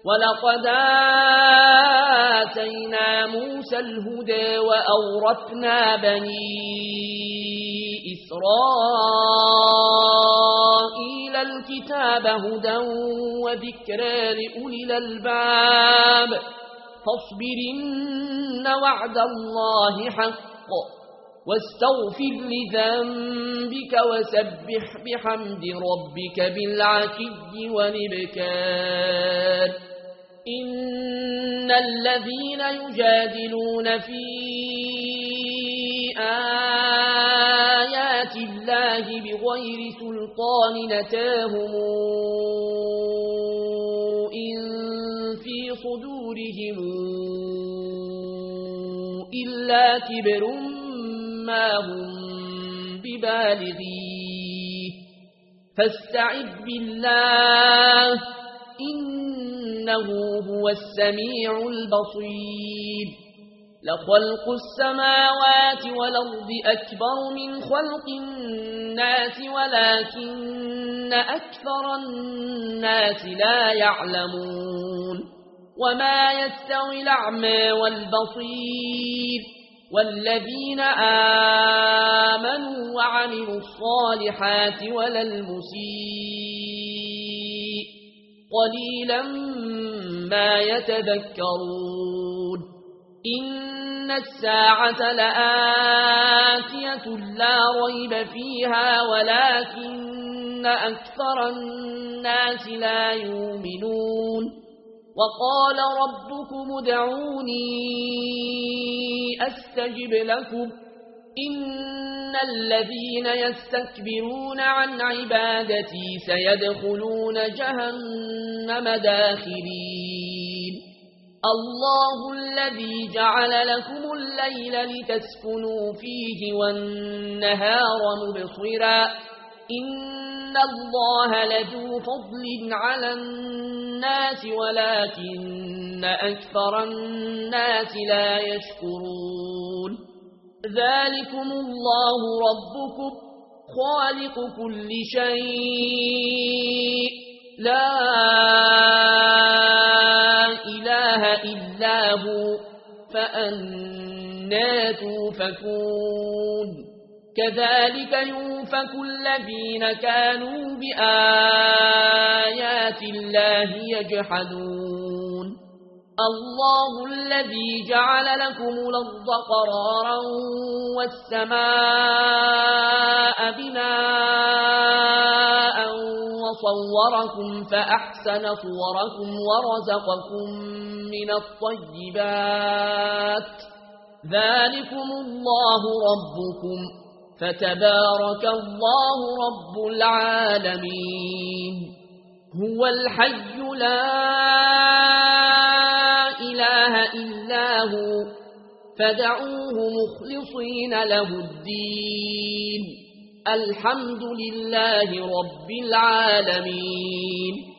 ولقد آتينا موسى الهدى وأورثنا بني إسرائيل الكتاب هدى وذكرى لأولي الألباب فاصبرن وعد الله حق واستغفر لذنبك وسبح بحمد ربك بالعشي والإبكار إن الذين يجادلون في آيات الله بغير سلطان نتاهم إن في صدورهم إلا كبر ما هم ببالغيه فاستعذ بالله إنه هو السميع البصير لخلق السماوات والأرض أكبر من خلق الناس ولكن أكثر الناس لا يعلمون وما يستوي الأعمى والبصير والذين آمنوا وعملوا الصالحات ولا المسيء قليلا ما يتذكرون إن الساعة لآتية لا ريب فيها ولكن أكثر الناس لا يؤمنون وقال ربكم ادعوني أستجب لكم إن الذين يستكبرون عن عبادتي سيدخلون جهنم داخرين الله الذي جعل لكم الليل لتسكنوا فيه والنهار مبصرا إن الله لذو فضل على الناس ولكن أكثر الناس لا يشكرون ذلكم الله ربكم خالق كل شيء لا إله إلا هو فأنى توفكون كذلك يؤفك الذين كانوا بآيات الله يجحدون الله الذي جعل لكم الأرض قرارا والسماء بناء وصوركم فأحسن صوركم ورزقكم من الطيبات ذلكم الله ربكم فتبارك الله رب العالمين هو الحي لا إله إلا هو فدعوه مخلصين له الدين الحمد لله رب العالمين